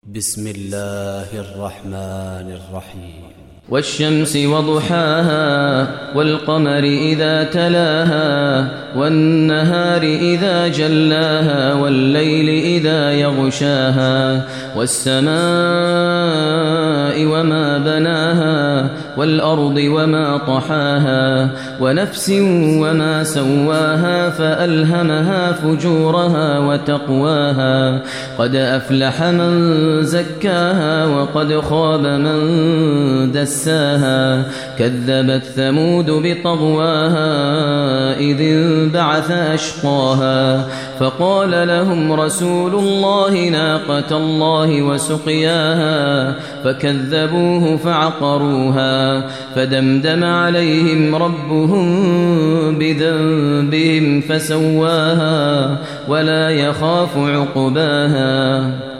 بسم الله الرحمن الرحيم والشمس وضحاها والقمر إذا تلاها والنهار إذا جلاها والليل إذا يغشاها والسماء وما بناها والأرض وما طحاها ونفس وما سواها فألهمها فجورها وتقواها قد أفلح من زكاها وقد خاب من دساها كذبت ثمود بطغواها إذ انبعث أشقاها فقال لهم رسول الله ناقة الله وسقياها فكذبوه فعقروها فدمدم عليهم ربهم بذنبهم فسواها ولا يخاف عقباها.